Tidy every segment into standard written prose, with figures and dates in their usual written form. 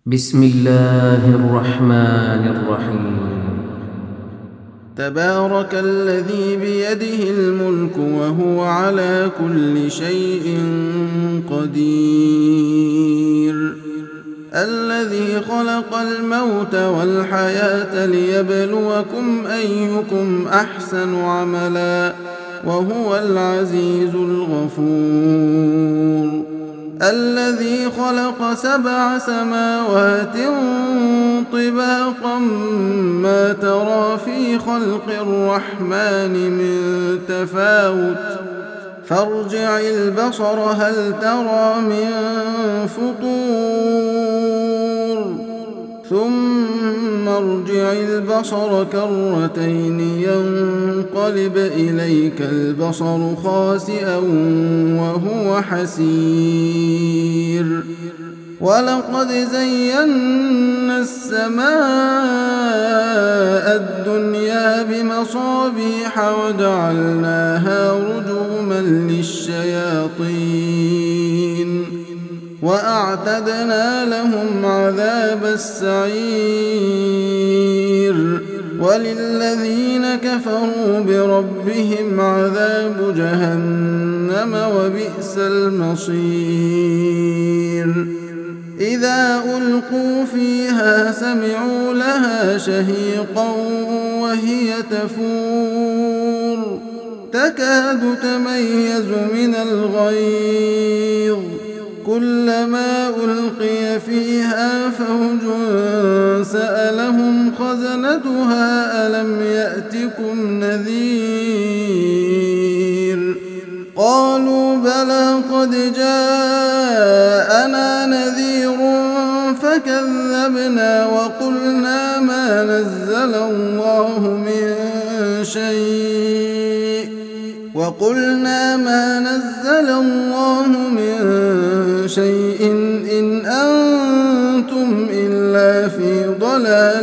بسم الله الرحمن الرحيم. تبارك الذي بيده الملك وهو على كل شيء قدير، الذي خلق الموت والحياة ليبلوكم أيكم أحسن عملا وهو العزيز الغفور، الذي خلق 7 سماوات طباقا ما ترى في خلق الرحمن من تفاوت فارجع البصر هل ترى من فطور ثم ارجع البصر كرتين ينقلب إليك البصر خاسئا وهو حسير، ولقد زينا السماء الدنيا بمصابيح وجعلناها رجوما للشياطين وأعتدنا لهم عذاب السعير، وللذين كفروا بربهم عذاب جهنم وبئس المصير. إذا ألقوا فيها سمعوا لها شهيقا وهي تفور تكاد تميز من الغيظ، كلما ألقي فيها فوج سألهم خزنتها ألم يأتكم نذير، قالوا بلى قد جاءنا نذير فكذبنا وقلنا ما نزل الله من شيء إن أنتم إلا في ضلال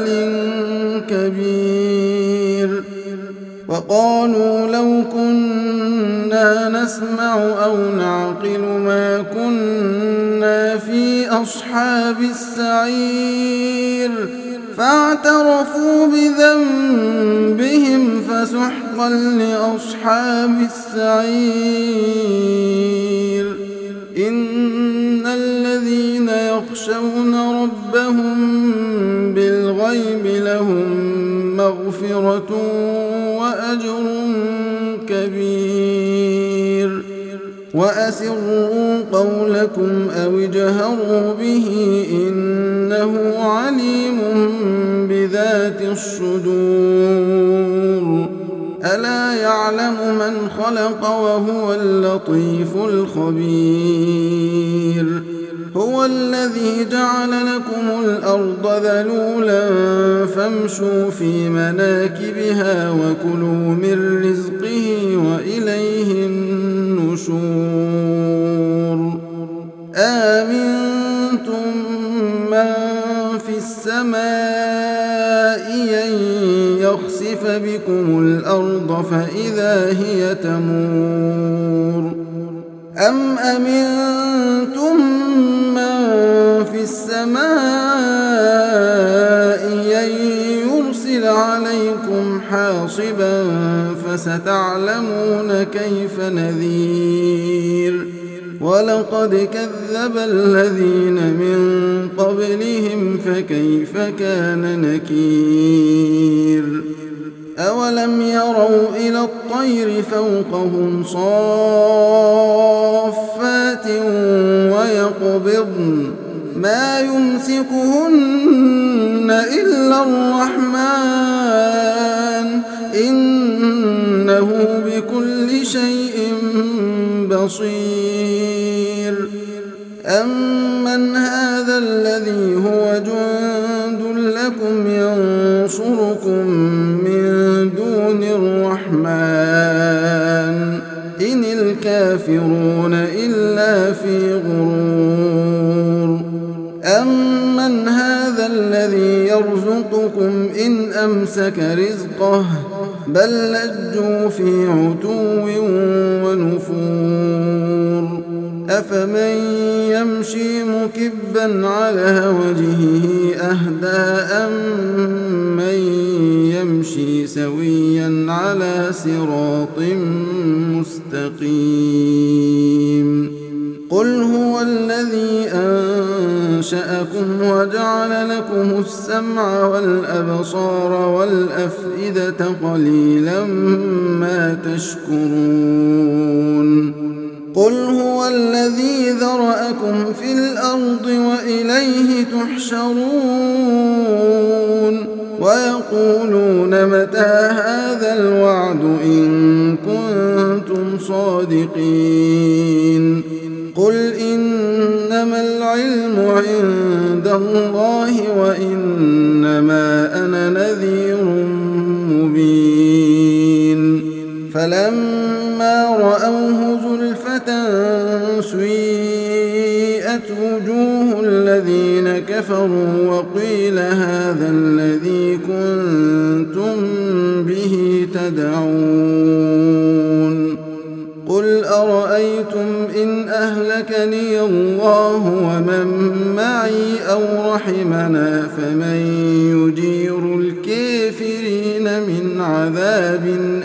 كبير، وقالوا لو كنا نسمع أو نعقل ما كنا في أصحاب السعير، فاعترفوا بذنبهم فسحقا لأصحاب السعير. إن الذين يخشون ربهم بالغيب لهم مغفرة وأجر كبير، وأسروا قولكم أو اجهروا به إنه عليم بذات الصدور، ألا يعلم من خلق وهو اللطيف الخبير، هو الذي جعل لكم الأرض ذلولا فامشوا في مناكبها وكلوا من رزقه وإليه النشور. آمنتم من في السماء أن يخسف بكم الأرض فإذا هي تمور، أم أمنتم من في السماء أن يرسل عليكم حاصبا فستعلمون كيف نذير، ولقد كذب الذين من قبلهم فكيف كان نكير. أولم يروا إلى الطير فوقهم صافات ويقبضن ما يمسكهن إلا الرحمن إنه بكل شيء بصير. أمن هذا الذي هو جند لكم ينصركم من دون الرحمن إن الكافرون إلا في غرور. أمن هذا الذي يرزقكم إن أمسك رزقه بل لجوا في عتو ونفور. أفمن يمشي مكبا على وجهه أهدى أمن يمشي سويا على صراط مستقيم قل هو الذي أنشأكم وجعل لكم السمع والأبصار والأفئدة قليلا ما تشكرون قل هو الذي ذرأكم في الأرض وإليه تحشرون ويقولون متى هذا الوعد إن كنتم صادقين قل إنما العلم عند الله وإنما أنا نذير مبين فلما رأوه زلفة سيئت وجوه الذين كفروا وقيل هذا الذي كنتم به تدعون قل أرأيتم إن أهلكني الله ومن معي أو رحمنا فمن يجير الكافرين من عذاب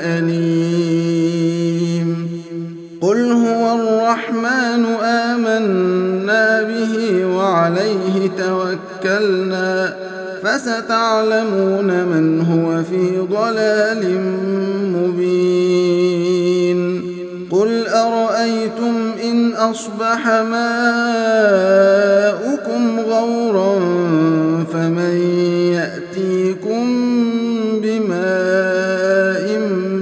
أليم قل هو الرحمن آمنا به وعليه توكلنا فستعلمون من هو في ضلال مبين قل أرأيتم إن أصبح ماؤكم غورا فمن يأتيكم بماء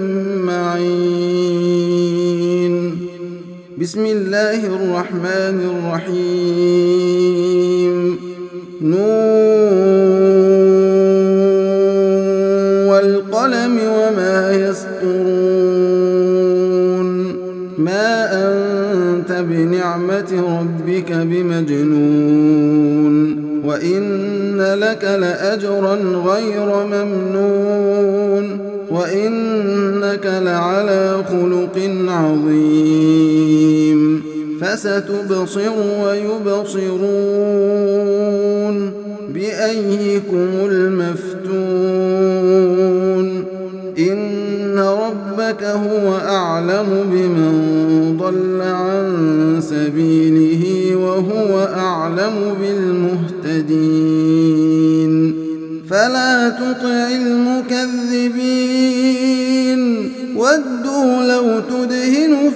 معين بسم الله الرحمن الرحيم والقلم وما يسطرون ما أنت بنعمة ربك بمجنون وإن لك لأجرا غير ممنون وإنك لعلى خلق عظيم فستبصر ويبصرون بأيكم المفتون إن ربك هو أعلم بمن ضل عن سبيله وهو أعلم بالمهتدين فلا تطع المكذبين ودوا لو تدهن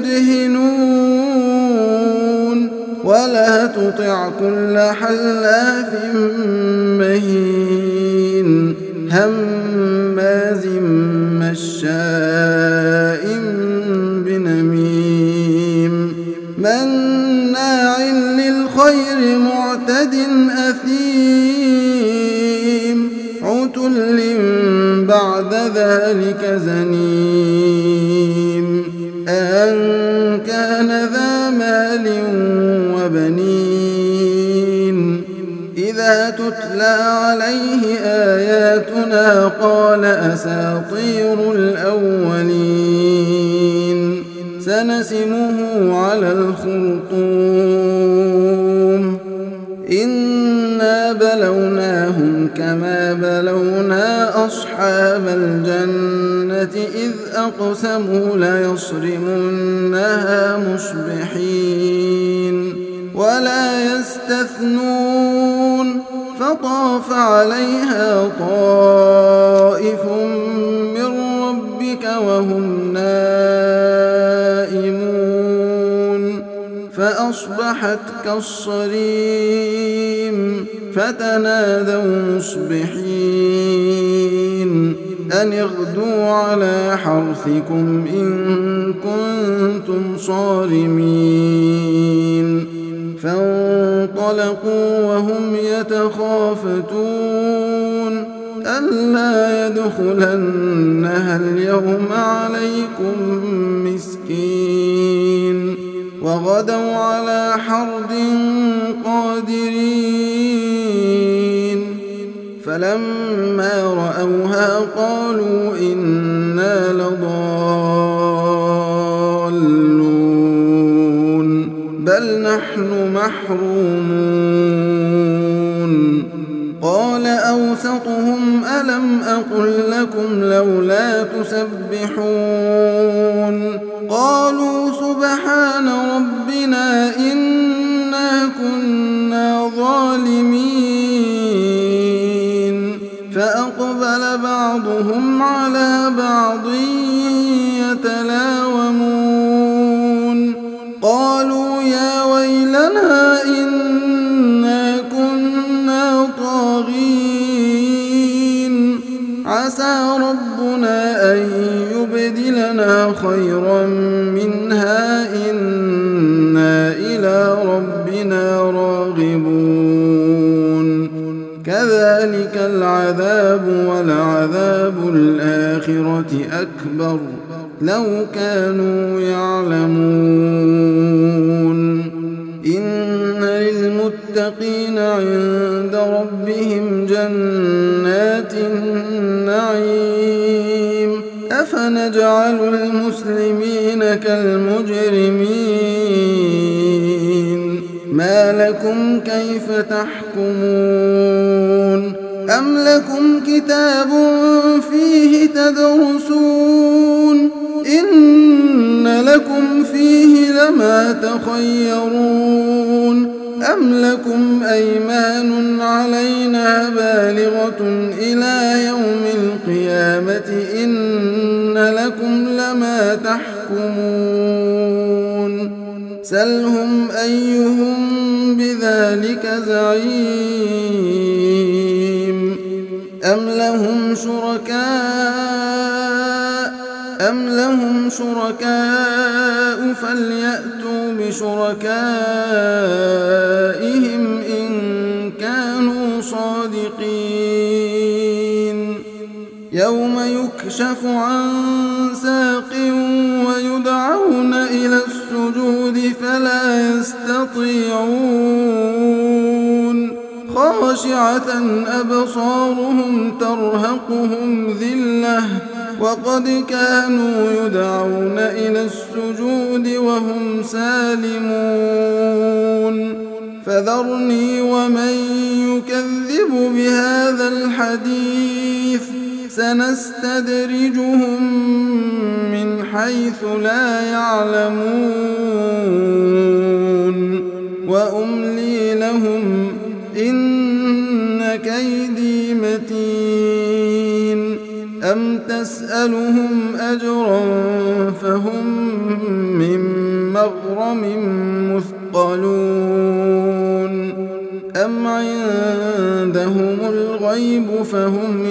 فيدهنون ولا تطع كل حلاف مهين هماز مشاء بنميم مناع للخير معتد أثيم عتل بعد ذلك زنيم أن كان ذا مال وبنين إذا تتلى عليه آياتنا قال أساطير الأولين سنسمه على الخرطوم إنا بلوناهم كما بلونا أصحاب الجنة إذ أقسموا ليصرمنها مصبحين ولا يستثنون فطاف عليها طائف من ربك وهم نائمون فأصبحت كالصريم فتنادوا مصبحين أن اغدوا على حرثكم إن كنتم صارمين فانطلقوا وهم يتخافتون ألا يدخلنها اليوم عليكم مسكين وغدوا على حرد قادرين فلما رأوها قالوا إنا لضالون محرومون قال أوسطهم ألم أقل لكم لولا تسبحون قالوا سبحان ربنا إنا كنا ظالمين فأقبل بعضهم على بعض يتلاومون قالوا يا ويلنا إنا كنا طاغين عسى ربنا أن يبدلنا خيرا منها إنا إلى ربنا راغبون كذلك العذاب ولعذاب الآخرة أكبر لو كانوا يعلمون إن للمتقين عند ربهم جنات النعيم أفنجعل المسلمين كالمجرمين ما لكم كيف تحكمون أم لكم كتاب فيه تدرسون إن لكم فيه لما تخيرون أم لكم أيمان علينا بالغة إلى يوم القيامة إن لكم لما تحكمون سلهم أيهم بذلك زعيم أم لهم شركاء فليأتوا بشركائهم إن كانوا صادقين يوم يكشف عن ساق ويدعون إلى السجود فلا يستطيعون خاشعة أبصارهم ترهقهم ذلة وقد كانوا يدعون إلى السجود وهم سالمون فذرني ومن يكذب بهذا الحديث سنستدرجهم من حيث لا يعلمون وأملي لهم إن كيدي متين أم تسألهم أجرا فهم من مغرم مثقلون أم عندهم الغيب فهم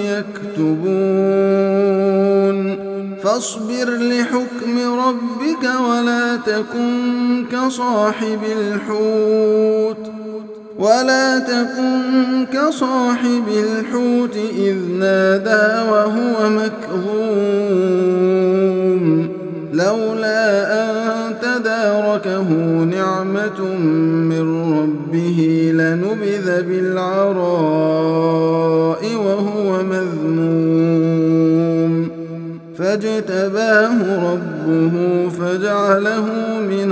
يكتبون فاصبر لحكم ربك ولا تكن كصاحب الحوت إذ نادى وهو مكظوم لولا أن تداركه نعمة من ربه لنبذ بالعراء وهو مذموم فاجتباه ربه فجعله من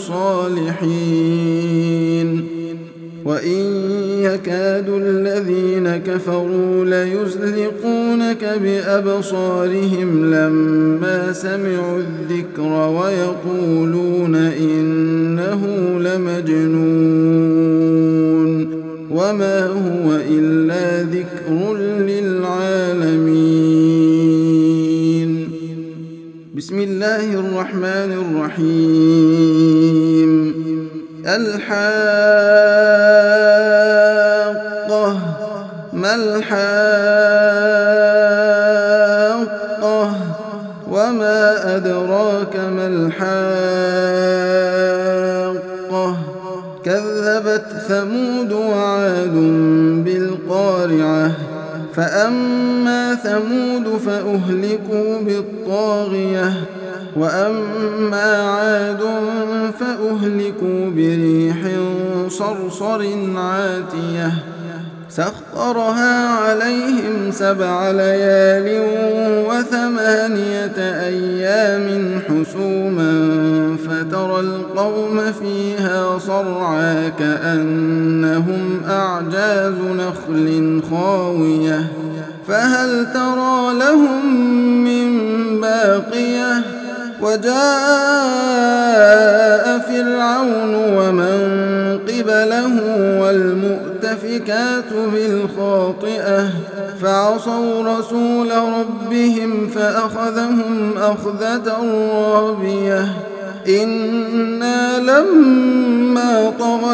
الصالحين وإن يكاد الذين كفروا ليزلقونك بأبصارهم لما سمعوا الذكر ويقولون إنه لمجنون وما هو إلا ذكر للعالمين بسم الله الرحمن الرحيم الحاقة ما الحاقة وما أدراك ما الحاقة كذبت ثمود وعاد بالقارعة فأما ثمود فأهلكوا بالطاغية وأما عاد فأهلكوا بريح صرصر عاتية سخرها عليهم 7 ليال و8 أيام حسوما فترى وترى القوم فيها صرعى كأنهم أعجاز نخل خاوية فهل ترى لهم من باقية وجاء فرعون ومن قبله والمؤتفكات بالخاطئة فعصوا رسول ربهم فأخذهم أخذة رابية إنا لما طغى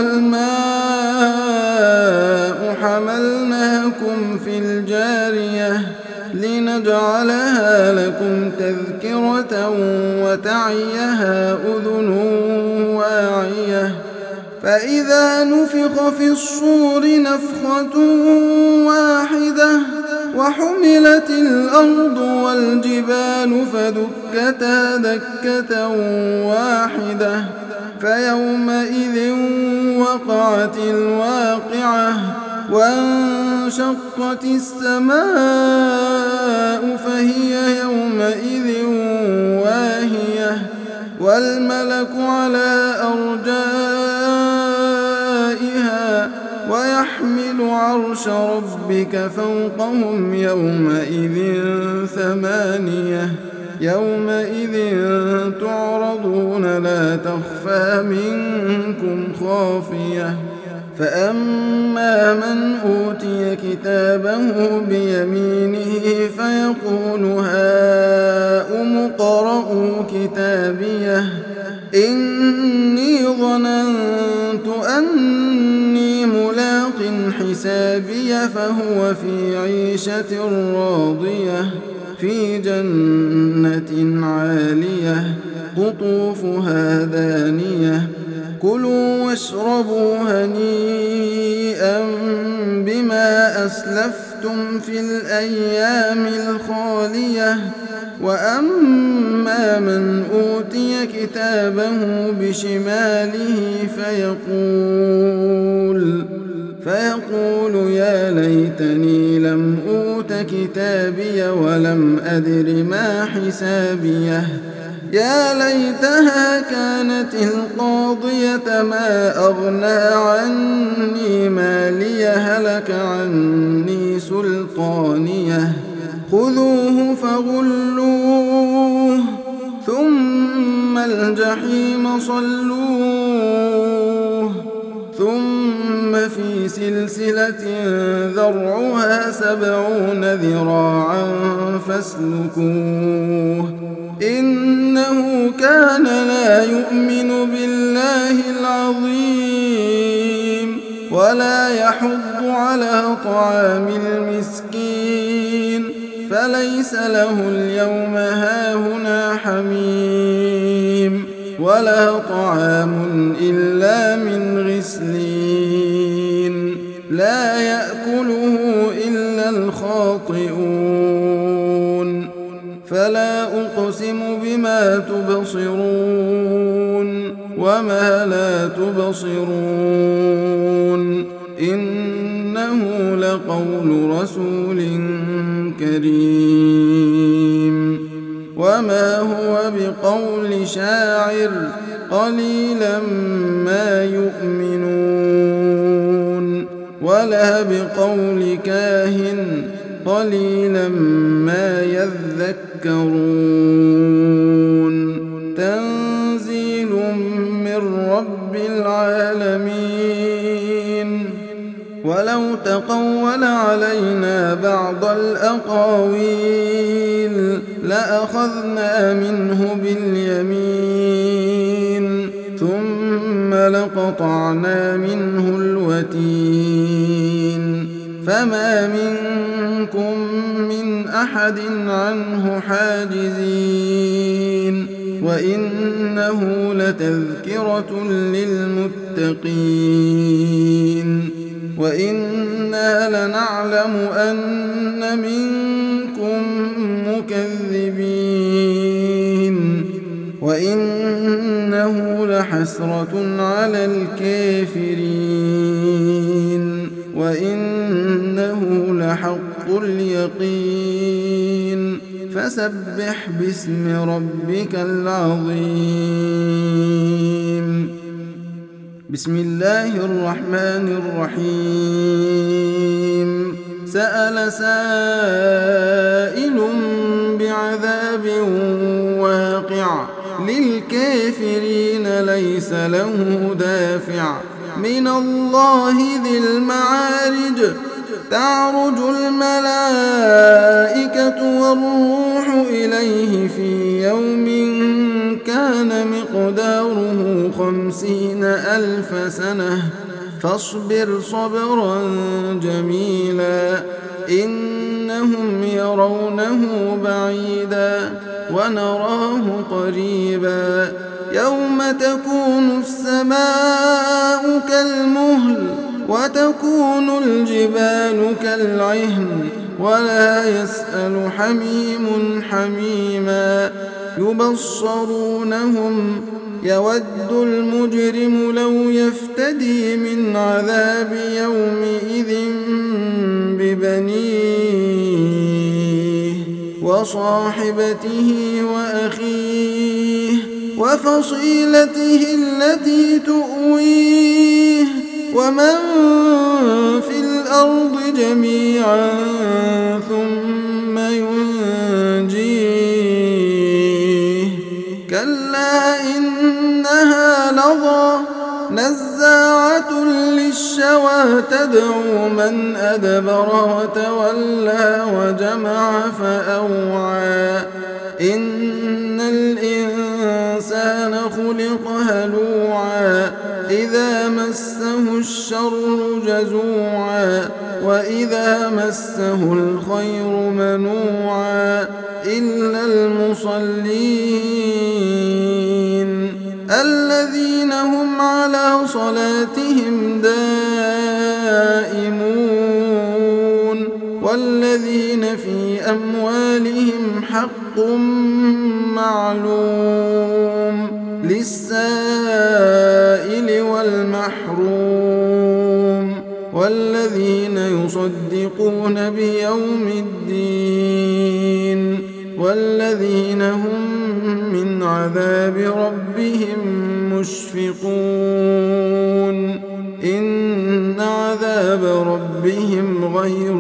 الماء حملناكم في الجارية لنجعلها لكم تذكرة وتعيها أذن واعية فإذا نفخ في الصور نفخة واحدة وحملت الأرض والجبال فدكتا دكة واحدة فيومئذ وقعت الواقعة وانشقت السماء فهي يومئذ واهية والملك على أرجائها ويحمل عرش ربك فوقهم يومئذ ثمانية يومئذ تعرضون لا تخفى منكم خافية فأما من أوتي كتابه بيمينه فيقول هاؤم اقرءوا كتابيه إني ظننت أني ملاق حسابي فهو في عيشة راضية في جنة عالية قطوفها دانية كلوا واشربوا هنيئا بما أسلفتم في الأيام الخالية وأما من أوتي كتابه بشماله فيقول يا ليتني لم أوت كتابي ولم أدر ما حسابيه يا ليتها كانت القاضية ما أغنى عني مالي هلك عني سلطانيه خذوه فغلوه ثم الجحيم صلوه ثم في سلسلة ذرعها 70 ذراعا فاسلكوه إنه كان لا يؤمن بالله العظيم ولا يحض على طعام المسكين فليس له اليوم هاهنا حميم ولا طعام إلا من غسلين لا يأكله إلا الخاطئون فلا أقسم بما تبصرون وما لا تبصرون إنه لقول رسول كريم وما هو بقول شاعر قليلا ما يؤمنون ولا بقول كاهن قليلا ما يذكرون تنزيل من رب العالمين ولو تقول علينا بعض الأقاويل لأخذنا منه باليمين ثم لقطعنا منه الوتين فما منكم من أحد عنه حاجزين وإنه لتذكرة للمتقين وإنا لنعلم أن منكم مكذبين وإنه لحسرة على الكافرين وإنه لحق اليقين فسبح باسم ربك العظيم. بسم الله الرحمن الرحيم. سأل سائل بعذاب واقع للكافرين ليس له دافع من الله ذي المعارج. تعرج الملائكة والروح إليه في يوم كان مقداره 50,000 سنة فاصبر صبرا جميلا إنهم يرونه بعيدا ونراه قريبا يوم تكون السماء كالمهل وتكون الجبال كالعهن ولا يسأل حميم حميما يبصرونهم يود المجرم لو يفتدي من عذاب يومئذ ببنيه وصاحبته وأخيه وفصيلته التي تؤويه ومن في الأرض جميعا ثم ينجيه كلا إنها لظى نزاعة للشوى تدعو من أدبر وتولى وجمع فأوعى إن الإنسان خلق هلوعا إذا مسه الشر جزوعا وإذا مسه الخير منوعا إلا المصلين الذين هم على صلاتهم دائمون والذين في أموالهم حق معلوم للسائل والمحروم والذين يصدقون بيوم الدين والذين هم من عذاب ربهم مشفقون إن عذاب ربهم غير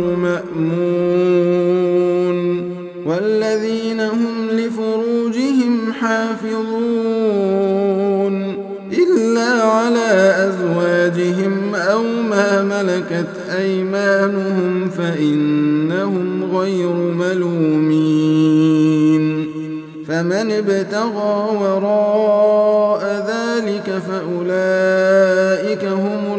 مأمون والذين هم لفروجهم حافظون إلا على أزواجهم أو ما ملكت أيمانهم فإنهم غير ملومين فمن ابتغى وراء ذلك فأولئك هم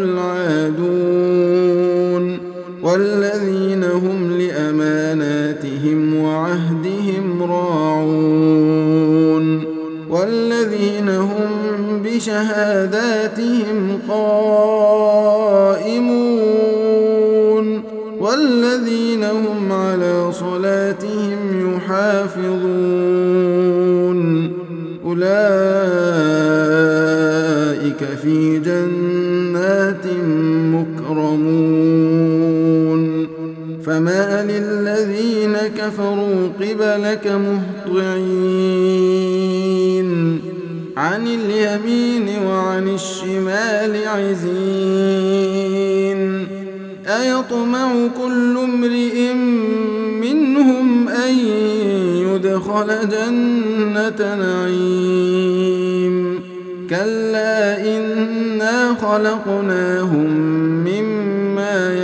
العادون والذين هم لأماناتهم وعهدهم راعون والذين هم بشهاداتهم قائمون والذين هم على صلاتهم يحافظون أولئك في جنات مكرمون فما للذين كفروا قبلك مهطعين عن اليمين وعن الشمال عزين أيطمع كل امرئ منهم أن يدخل جنة نعيم كلا إنا خلقناهم مما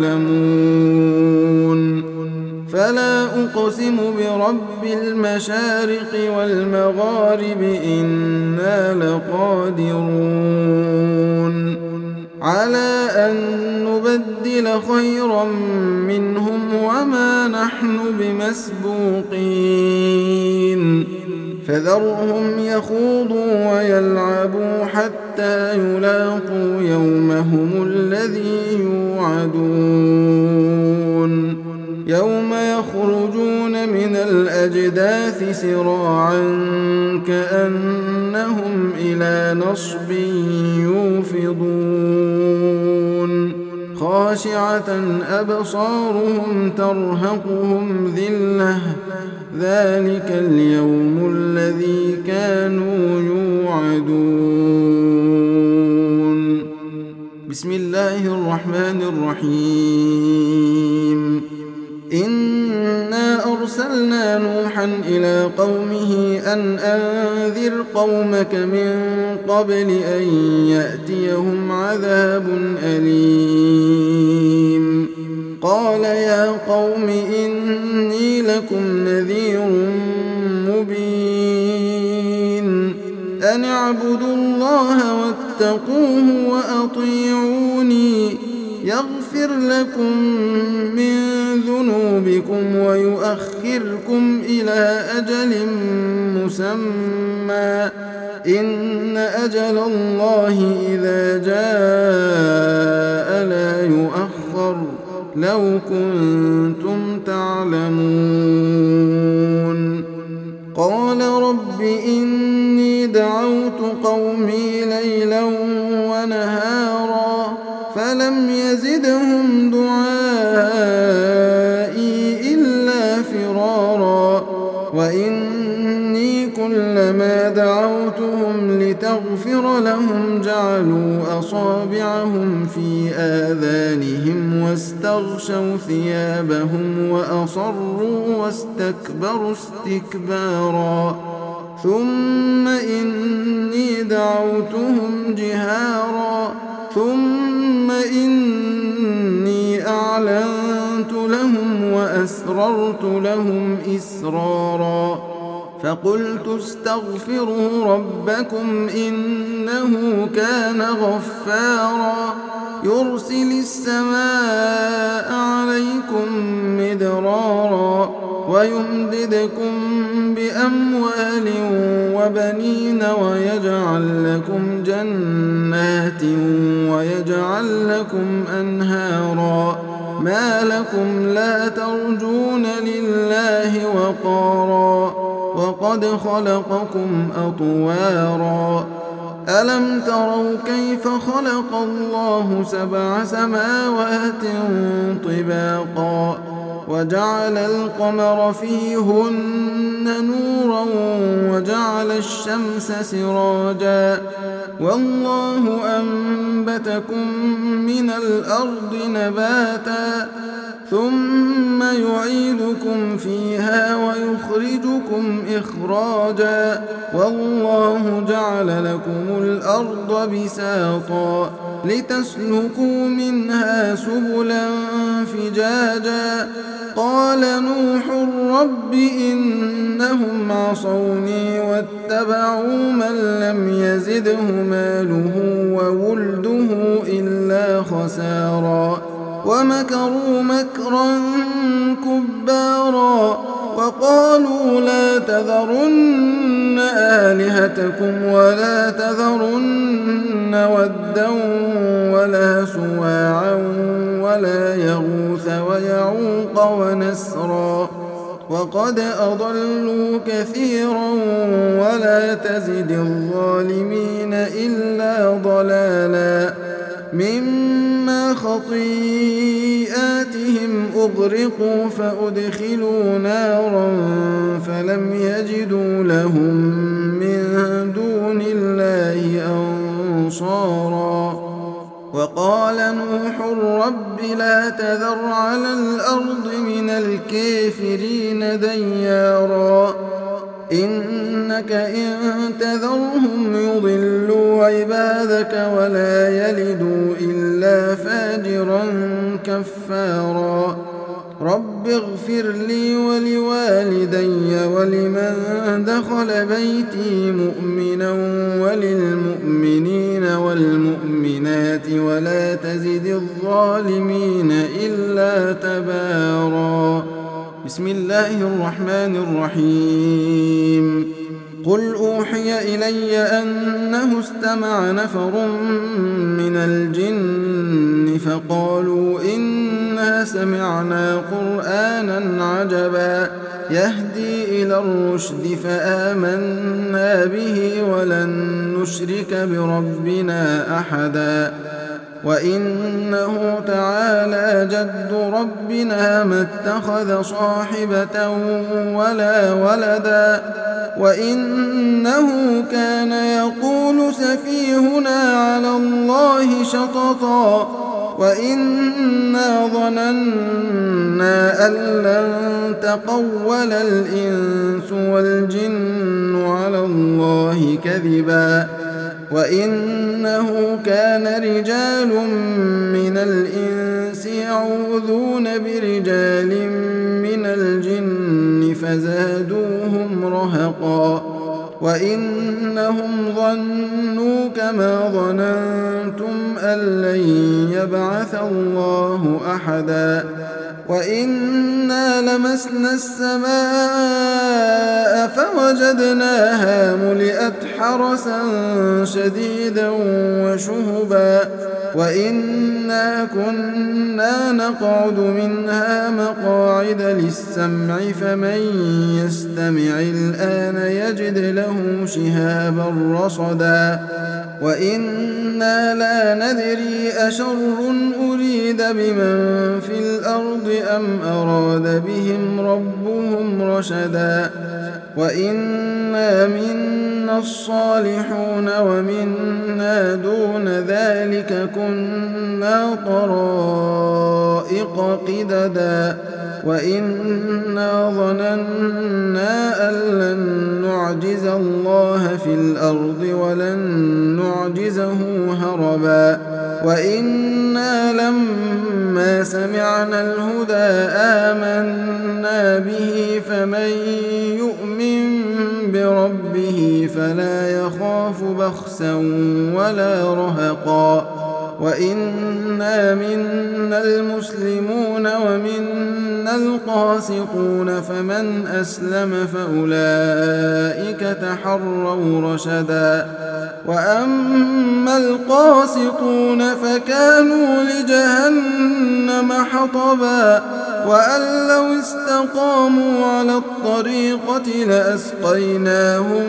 يعلمون فلا أقسم برب المشارق والمغارب إنا لقادرون على أن نبدل خيرا منهم وما نحن بمسبوقين فذرهم يخوضوا ويلعبوا حتى يلاقوا يومهم الذي يوعدون يوم يخرجون من الأجداث سراعا كأنهم إلى نصب يوفضون خاشعة أبصارهم ترهقهم ذلة ذلك اليوم الذي كانوا يوعدون. بسم الله الرحمن الرحيم. إنا أرسلنا نوحا إلى قومه أن أنذر قومك من قبل أن يأتيهم عذاب أليم. قال يا قوم إني لكم نذير مبين أن اعبدوا الله واتقوه وأطيعوني يغفر لكم من ذنوبكم ويؤخركم إلى أجل مسمى إن أجل الله إذا جاء لا يؤخر لو كنتم تعلمون. قال رب إني دعوت قومي ليلا ونهارا فلم يزدهم دعائي إلا فرارا وإني كلما دعوتهم لتغفر لهم جعلوا أصابعهم في آذانهم واستغشوا ثيابهم وأصروا واستكبروا استكبارا ثم إني دعوتهم جهارا ثم إني أعلنت لهم وأسررت لهم إسرارا فقلت استغفروا ربكم إنه كان غفارا يرسل السماء عليكم مدرارا ويمددكم بأموال وبنين ويجعل لكم جنات ويجعل لكم أنهارا ما لكم لا ترجون لله وقارا وقد خلقكم أطوارا ألم تروا كيف خلق الله 7 سماوات طباقا وجعل القمر فيهن نورا وجعل الشمس سراجا والله أنبتكم من الأرض نباتا ثم يعيدكم فيها ويخرجكم إخراجا والله جعل لكم الأرض بساطا لتسلكوا منها سبلا فجاجا قال نوح رب إنهم عصوني واتبعوا من لم يزده ماله وولده إلا خسارا ومكروا مكرا كبارا وقالوا لا تذرن آلهتكم ولا تذرن ودا ولا سواعا ولا يغوث ويعوق ونسرا وقد أضلوا كثيرا ولا تزد الظالمين إلا ضلالا مما خطيئاتهم أغرقوا فأدخلوا نارا فلم يجدوا لهم من دون الله أنصارا وقال نوح رب لا تذر على الأرض من الكافرين ديارا إنك إن تذرهم يضلوا عبادك ولا يلدوا إلا فاجرا كفارا رب اغفر لي ولوالدي ولمن دخل بيتي مؤمنا وللمؤمنين والمؤمنات ولا تزد الظالمين إلا تبارا بسم الله الرحمن الرحيم قل أوحي إلي أنه استمع نفر من الجن فقالوا إنا سمعنا قرآنا عجبا يهدي إلى الرشد فآمنا به ولن نشرك بربنا أحدا وإنه تعالى جد ربنا ما اتخذ صاحبة ولا ولدا وإنه كان يقول سفيهنا على الله شططا وإنا ظننا أن لن تقول الإنس والجن على الله كذبا وإنه كان رجال من الإنس يعوذون برجال من الجن فزادوهم رهقا وإنهم ظنوا كما ظننتم أن لن يبعث الله أحدا وإنا لمسنا السماء فوجدناها ملئت حرسا شديدا وشهبا وإنا كنا نقعد منها مقاعد للسمع فمن يستمع الآن يجد له شهابا رصدا وإنا لا ندري أشر أريد بمن في الأرض أم أراد بهم ربهم رشدا وإنا منا الصالحون ومنا دون ذلك كنا طرائق قددا وإنا ظننا أن لن نعجز الله في الأرض ولن نعجزه هربا وإنا لما سمعنا الهدى آمنا به فمن يؤمن بربه فلا يخاف بخسا ولا رهقا وإنا منا المسلمون ومنا القاسطون فمن أسلم فأولئك تحروا رشدا وأما القاسطون فكانوا لجهنم حطبا وأن لو استقاموا على الطريقة لأسقيناهم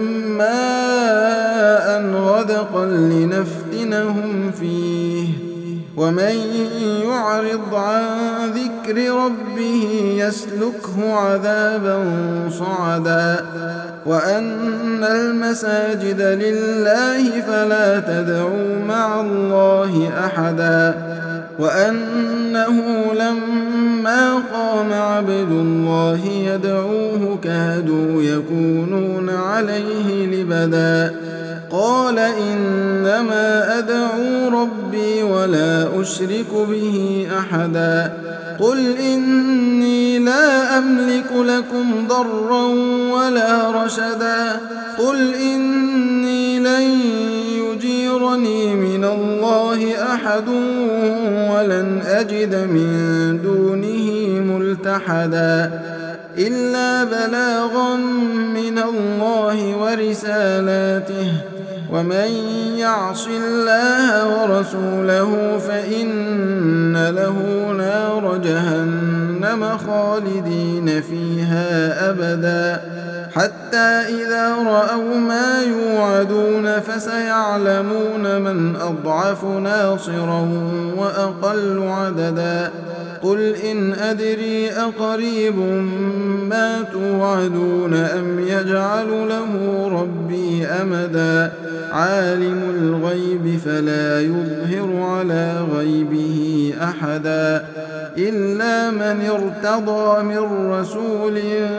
ماء غدقا لنفتنهم فيه ومن يعرض عن ذكر ربه يسلكه عذابا صعدا وأن المساجد لله فلا تدعوا مع الله أحدا وأنه لما قام عبد الله يدعوه كادوا يكونون عليه لبدا قال إنما أدعو ربي ولا أشرك به أحدا قل إني لا أملك لكم ضرا ولا رشدا قل إني لن يجيرني من الله أحد ولن أجد من دونه ملتحدا إلا بلاغا من الله ورسالاته ومن يعص الله ورسوله فإن له نار جهنم خالدين فيها أبدا حتى إذا رأوا ما يوعدون فسيعلمون من أضعف ناصرا وأقل عددا قل إن أدري أقريب ما توعدون أم يجعل له ربي أمدا عالم الغيب فلا يظهر على غيبه أحدا إلا من ارتضى من رسول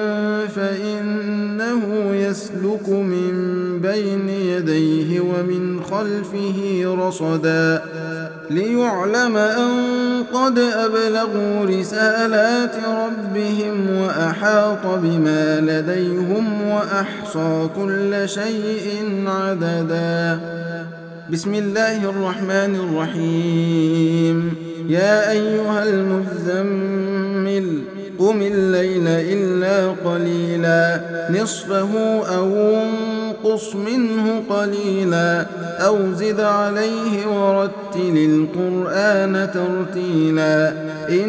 فإنه يسلك من بين يديه ومن خلفه رصدا ليعلم أن قد أبلغوا رسالات ربهم وأحاط بما لديهم وأحصى كل شيء عددا بسم الله الرحمن الرحيم يا أيها المزمل قم الليل إلا قليلا نصفه أو انقص منه قليلا أو زد عليه ورتل القرآن ترتيلا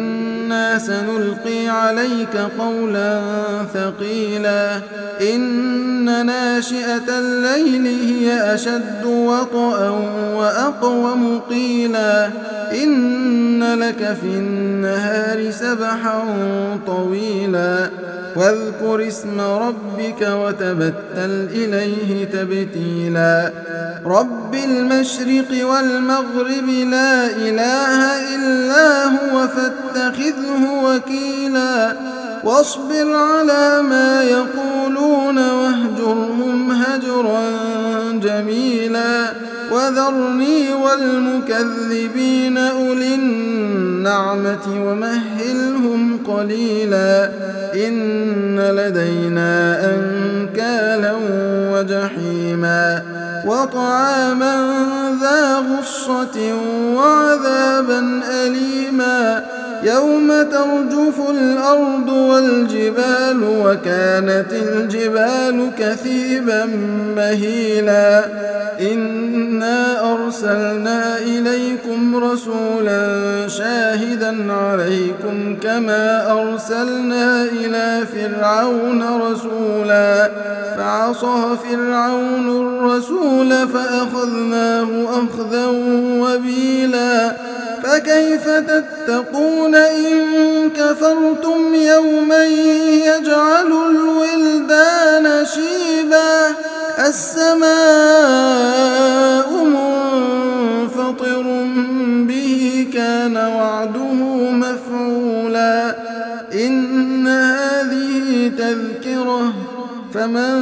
إنا سنلقي عليك قولا ثقيلا إن ناشئة الليل هي أشد وطئا وأقوم قيلا إن لك في النهار سبحا طويلا واذكر اسم ربك وتبتل إليه تبتيلا رب المشرق والمغرب لا إله إلا هو فاتخذه وكيلا واصبر على ما يقولون واهجرهم هجرا جميلا وذرني والمكذبين أولي النعمة ومهلهم قليلا إن لدينا أنكالا وجحيما وطعاما ذا غصة وعذابا أليما يوم ترجف الأرض والجبال وكانت الجبال كثيبا مهيلا إنا أرسلنا إليكم رسولا شاهدا عليكم كما أرسلنا إلى فرعون رسولا فعصى فرعون الرسول فأخذناه أخذا وبيلا فكيف تتقون إن كفرتم يوما يجعل الولدان شيبا السماء منفطر به كان وعده مفعولا إن هذه تذكرة فمن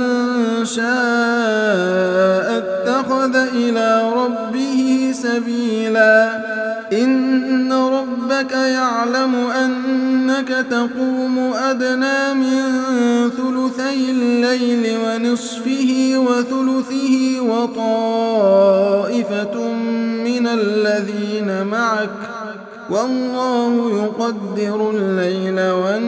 شاء اتخذ إلى ربه سبيلا إن ربك يعلم أنك تقوم أدنى من ثلثي الليل ونصفه وثلثه وطائفة من الذين معك والله يقدر الليل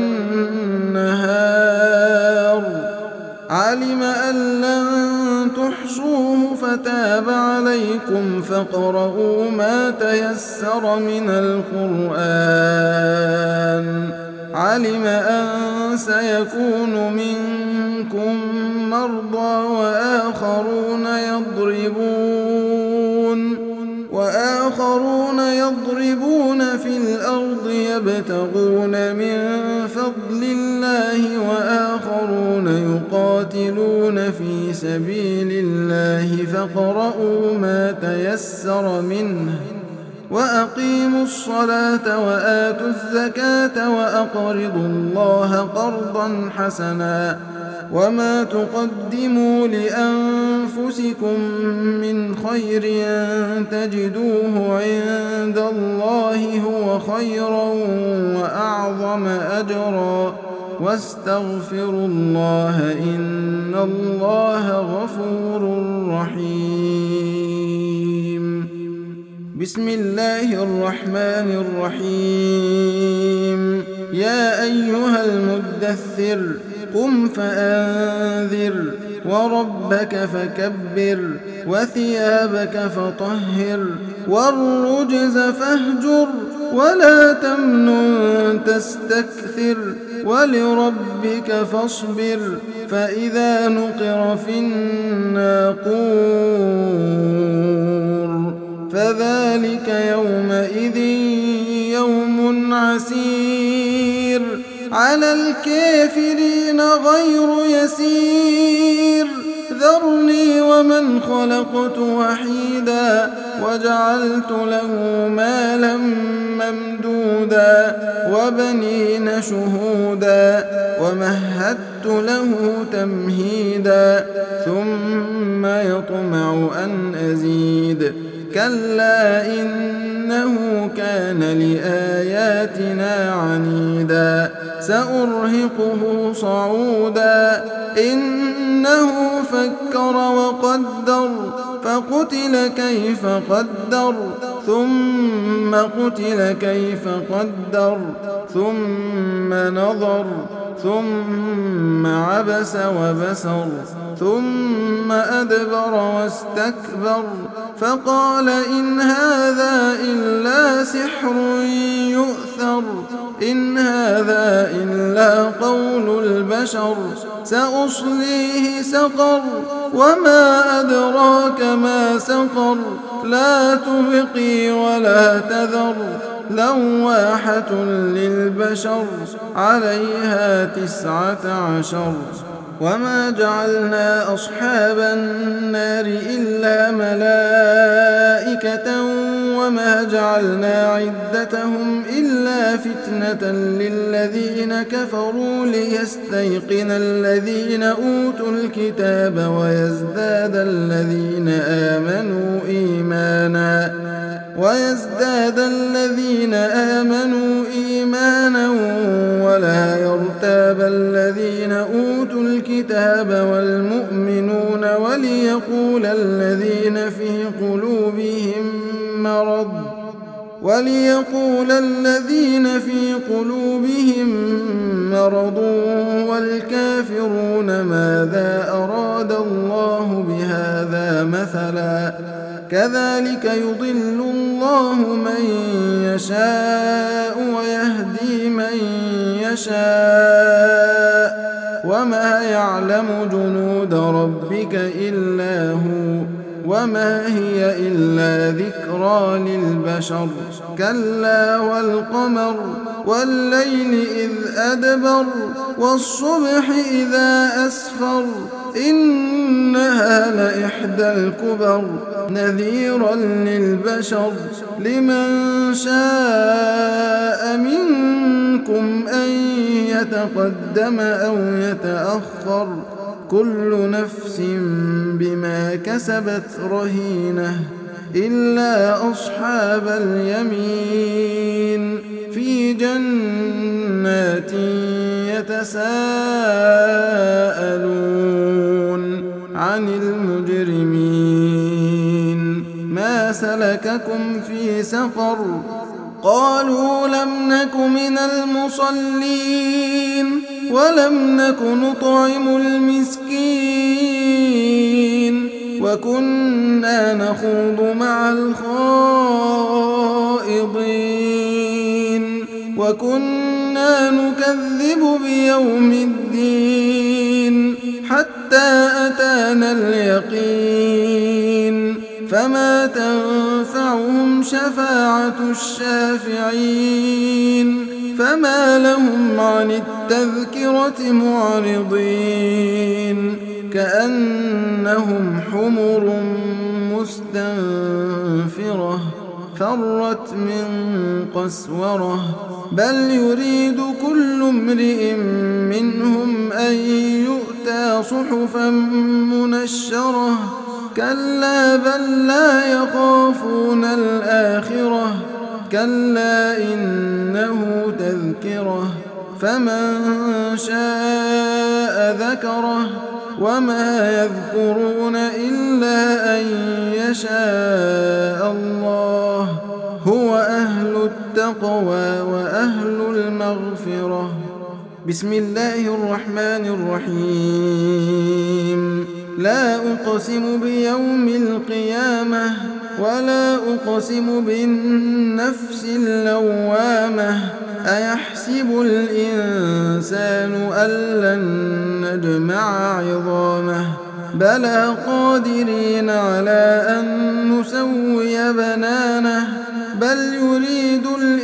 والنهار علم أن لن تحصوه فتاب عليكم فاقرؤوا ما تيسر من القرآن علم أن سيكون منكم مرضى وآخرون يضربون في الأرض يبتغون من فضل الله وآخرون يقاتلون في سبيل الله فاقرؤوا ما تيسر منه وأقيموا الصلاة وآتوا الزكاة وأقرضوا الله قرضا حسنا وما تقدموا لأنفسكم من خير تجدوه عند الله هو خيرا وأعظم أجرا واستغفروا الله إن الله غفور رحيم بسم الله الرحمن الرحيم يا أيها المدثر قم فأنذر وربك فكبر وثيابك فطهر والرجز فاهجر ولا تمنن تستكثر ولربك فاصبر فإذا نقر في الناقور فذلك يومئذ يوم عسير على الكافرين غير يسير ذرني ومن خلقت وحيدا وجعلت له مالا ممدودا وبنين شهودا ومهدت له تمهيدا ثم يطمع أن أزيد كلا إنه كان لآياتنا عنيدا سأرهقه صعودا إنه فكر وقدر فقتل كيف قدر ثم قتل كيف قدر ثم نظر ثم عبس وبسر ثم أدبر واستكبر فقال إن هذا إلا سحر يؤثر إن هذا إلا قول البشر سأصليه سقر وما أدراك ما سقر لا تبقي ولا تذر لواحة للبشر عليها 19 وما جعلنا أصحاب النار إلا ملائكة وما جعلنا عدتهم إلا فتنة للذين كفروا ليستيقن الذين أوتوا الكتاب ويزداد الذين آمنوا إيمانا ولا يرتاب الذين أوتوا الكتاب والمؤمنون وليقول الذين في قلوبهم مرض والكافرون ماذا أراد الله بهذا مثلا كذلك يضل الله من يشاء ويهدي من يشاء وما يعلم جنود ربك إلا هو وما هي إلا ذكرى للبشر كلا والقمر والليل إذ أدبر والصبح إذا أسفر إنها لإحدى الكبر نذيرا للبشر لمن شاء منكم أن يتقدم أو يتأخر كل نفس بما كسبت رهينة إلا أصحاب اليمين في جنات يتساءلون عن المجرمين ما سلككم في سقر قالوا لم نك من المصلين ولم نك نطعم المسكين وكنا نخوض مع الخائضين وكنا نكذب بيوم الدين حتى أتانا اليقين فما تنفعهم شفاعة الشافعين فما لهم عن التذكرة معرضين كأنهم حمر مستنفرة فرت من قسورة بل يريد كل امرئ منهم أن يؤتى صحفا منشرة كلا بل لا يخافون الآخرة كلا إنه تذكرة فمن شاء ذكره وما يذكرون إلا أن يشاء الله هو أهل التقوى وأهل المغفرة بسم الله الرحمن الرحيم لا أقسم بيوم القيامة ولا أقسم بالنفس اللوامة أيحسب الإنسان أن لن نجمع عظامه بلى قادرين على أن نسوي بنانه بل يريد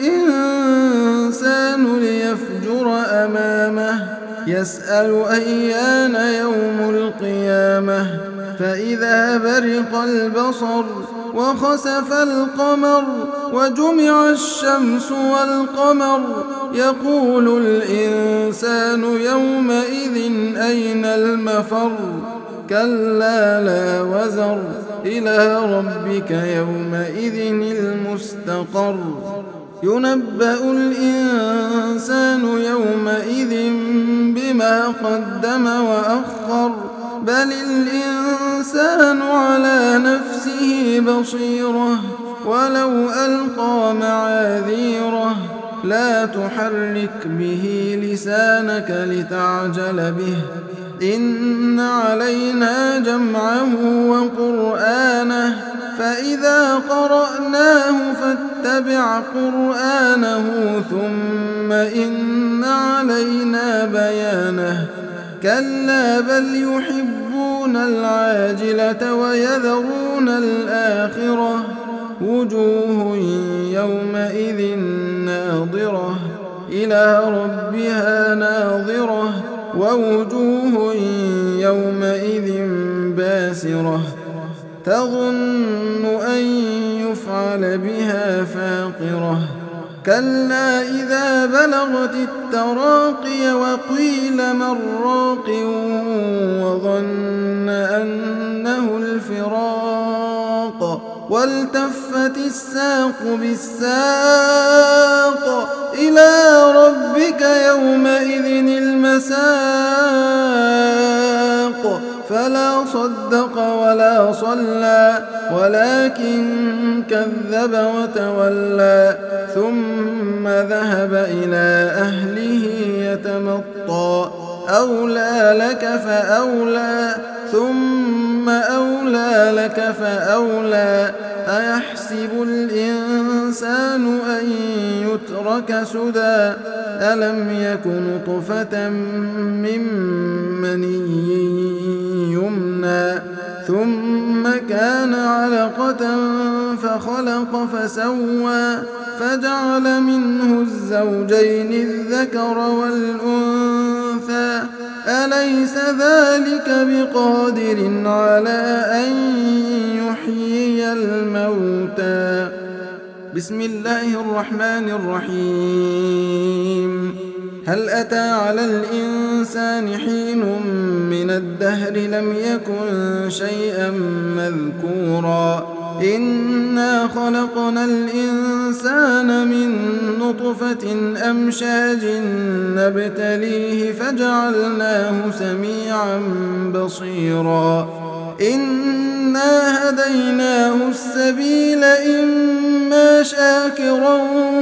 الإنسان ليفجر أمامه يسأل أيان يوم القيامة فإذا برق البصر وخسف القمر وجمع الشمس والقمر يقول الإنسان يومئذ أين المفر كلا لا وزر إلى ربك يومئذ المستقر ينبأ الإنسان يومئذ بما قدم وأخر بل الإنسان على نفسه بصيرة ولو ألقى معاذيره لا تحرك به لسانك لتعجل به إن علينا جمعه وقرآنه فإذا قرأناه فاتبع قرآنه ثم إن علينا بيانه كلا بل يحبون العاجلة ويذرون الآخرة وجوه يومئذ ناظرة إلى ربها ناظرة ووجوه يومئذ باسرة تظن أن يفعل بها فاقرة كلا إذا بلغت التراقي وقيل من راق وظن أنه الفراق والتفت الساق بالساق إلى ربك يومئذ المساق فلا صدق ولا صلى ولكن كذب وتولى ثم ذهب إلى أهله يتمطى أولى لك فأولى ثم أولى لك فأولى أيحسب الإنسان أن يترك سدى ألم يك نطفة من مني يمنى ثم كان علقة فخلق فسوى فجعل منه الزوجين الذكر والأنثى أليس ذلك بقادر على أن يحيي الموتى بسم الله الرحمن الرحيم هل أتى على الإنسان حين من الدهر لم يكن شيئا مذكورا إنا خلقنا الإنسان من نطفة أمشاج نبتليه فجعلناه سميعا بصيرا إنا هديناه السبيل إما شاكرا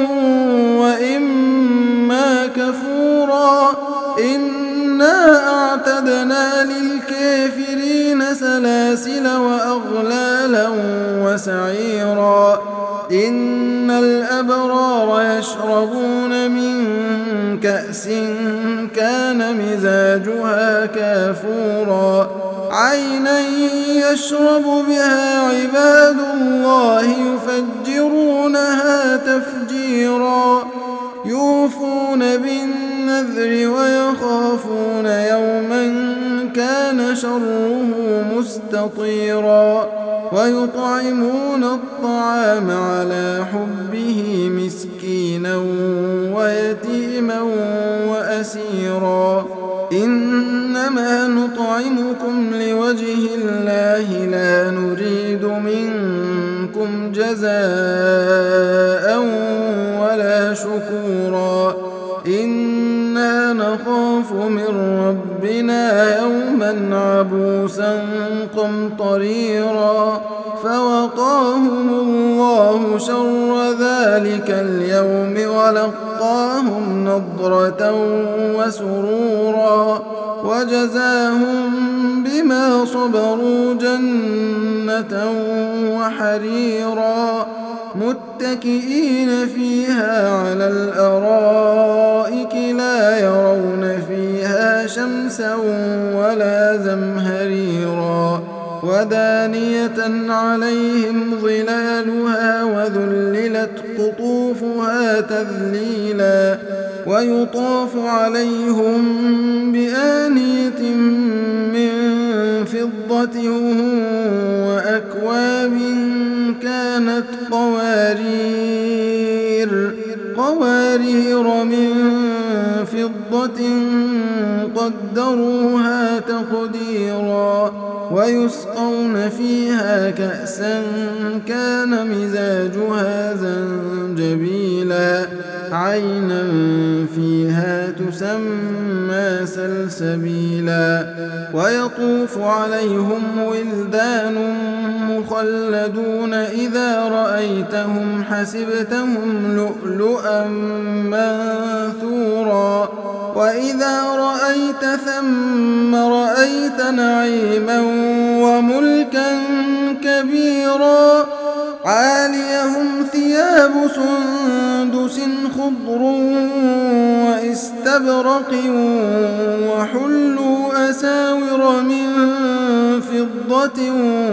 وإما كفورا إنا أعتدنا للكافرين سلاسل وأغلالا وسعيرا إن الأبرار يشربون من كأس كان مزاجها كافورا عينا يشرب بها عباد الله يفجرونها تفجيرا يوفون بالنذر ويخافون يوما كان شره مستطيرا ويطعمون الطعام على حبه مسكينا ويتيما وأسيرا إنما نطعمكم لوجه الله لا نريد منكم جزاء ولا شكورا إنا نخاف من ربنا يوما عبوسا قمطريرا فوقاهم الله شر ذلك اليوم ولقاهم نضرة وسرورا وجزاهم بما صبروا جنة وحريرا متكئين فيها على الأرائك لا يرون فيها شمسا ولا زمهريرا ودانية عليهم ظلالها وذللت قطوفها تذليلا ويطاف عليهم بآنية من فضة وأكواب كانت قوارير من فضة قدروها تقديرا ويسقون فيها كأسا كان مزاجها زنجبيلا عينا فيها تسمى سلسبيلا ويطوف عليهم ولدان مخلدون إذا رأيتهم حسبتهم لؤلؤا منثورا وإذا رأيت ثم رأيت نعيما وملكا كبيرا عاليهم ثياب سندس خضر واستبرق وحلوا أساور من فضة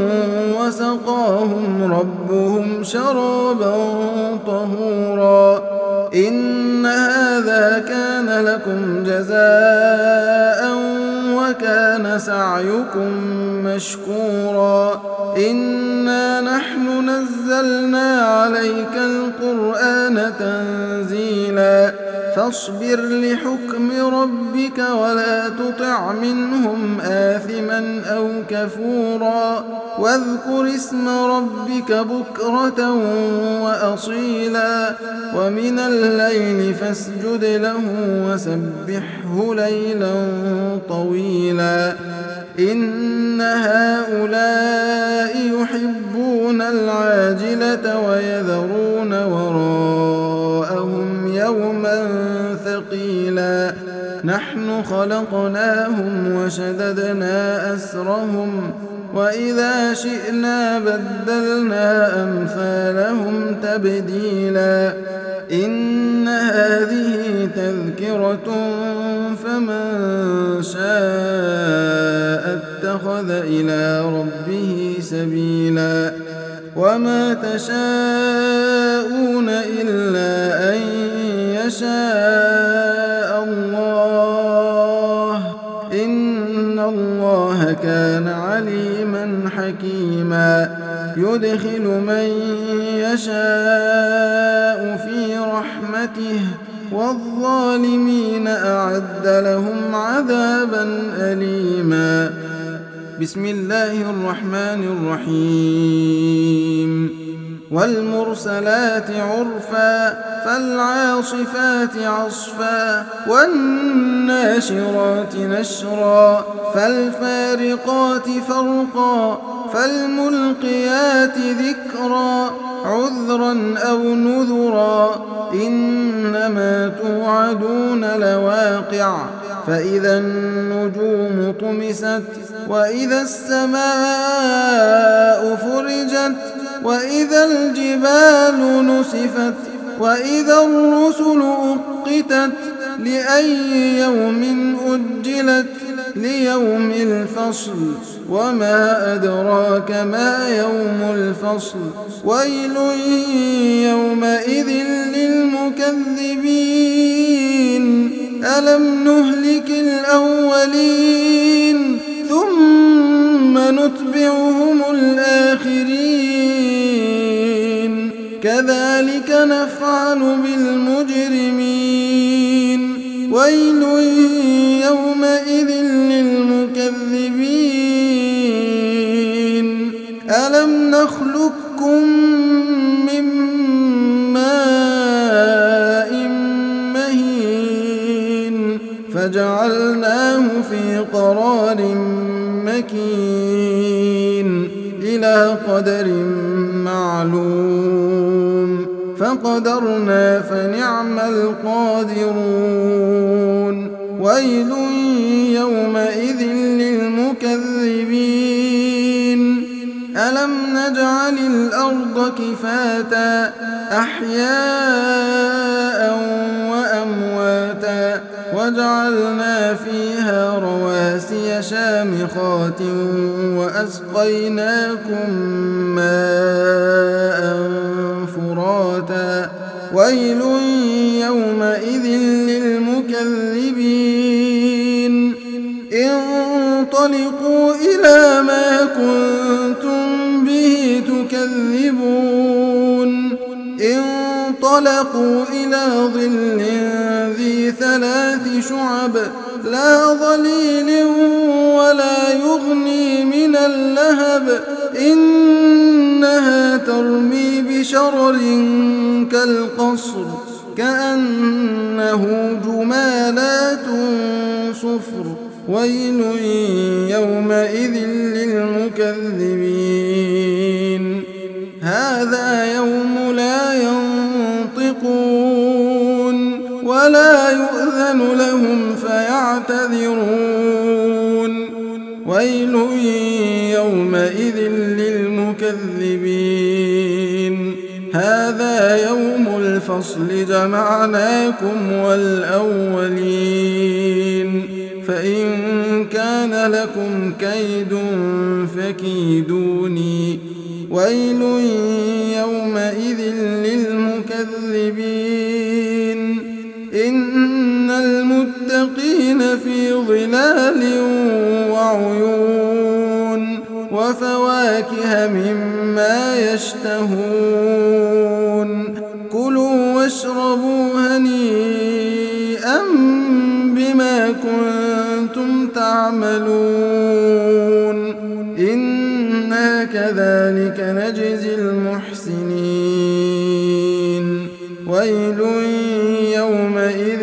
وسقاهم ربهم شرابا طهورا إن هذا كان لكم جزاء وكان سعيكم مشكورا إنا نحن نزلنا عليك القرآن تنزيلا فاصبر لحكم ربك ولا تطع منهم آثما أو كفورا واذكر اسم ربك بكرة وأصيلا ومن الليل فاسجد له وسبحه ليلا طويلا إن هؤلاء يحبون العاجلة ويذرون وراءهم يوما ثقيلا نحن خلقناهم وشددنا أسرهم وإذا شئنا بدلنا أمثالهم تبديلا إن هذه تذكرة فمن شاء اتخذ إلى ربه سبيلا وما تشاءون إلا أن يشاء الله إن الله كان عليما حكيما يدخل من يشاء في رحمته والظالمين أعد لهم عذابا أليما بسم الله الرحمن الرحيم والمرسلات عرفا فالعاصفات عصفا والناشرات نشرا فالفارقات فرقا فالملقيات ذكرا عذرا أو نذرا إنما توعدون لواقع فإذا النجوم طمست وإذا السماء فرجت وإذا الجبال نسفت وإذا الرسل أقتت لأي يوم أجلت ليوم الفصل وما أدراك ما يوم الفصل ويل يومئذ للمكذبين ألم نهلك الأولين ثم نتبعهم الآخرين كذلك نفعل بالمجرمين ويل يومئذ للمكذبين ألم نخلقكم من ماء مهين فجعلناه في قرار مكين إلى قدر معلوم فقدرنا فنعم القادرون ويل يومئذ للمكذبين ألم نجعل الأرض كفاتا أحياء وأمواتا وجعلنا فيها رواسي شامخات وأسقيناكم ماء فراتا ويل يومئذ للمكذبين انطلقوا إلى ما كنتم به تكذبون انطلقوا إلى ظل ذي 3 شعب لا ظليل ولا يغني من اللهب إنها ترمي بشرر كالقصر كأنه جمالات صفر ويل يومئذ للمكذبين هذا يوم لا ينطقون ولا يؤذن لهم فيعتذرون ويل يومئذ للمكذبين هذا يوم الفصل جمعناكم والأولين فإن كان لكم كيد فكيدوني ويل يومئذ للمكذبين إن المتقين في ظلال وعيون وفواكه مما يشتهون كلوا واشربوا هنيئا بما كنتم تعملون إنا كذلك نجزي المحسنين ويل يومئذ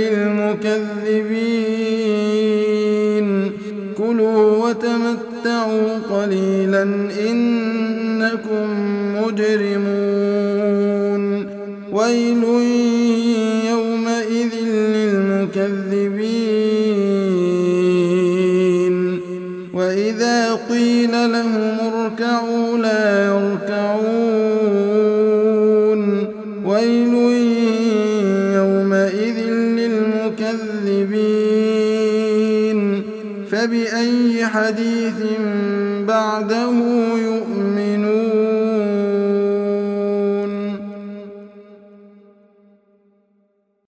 للمكذبين كلوا وتمتعوا قليلا إنكم مجرمون ويل يومئذ للمكذبين وإذا قيل لهم اركعوا لا يركعون ويل يومئذ للمكذبين فبأي حديث بعده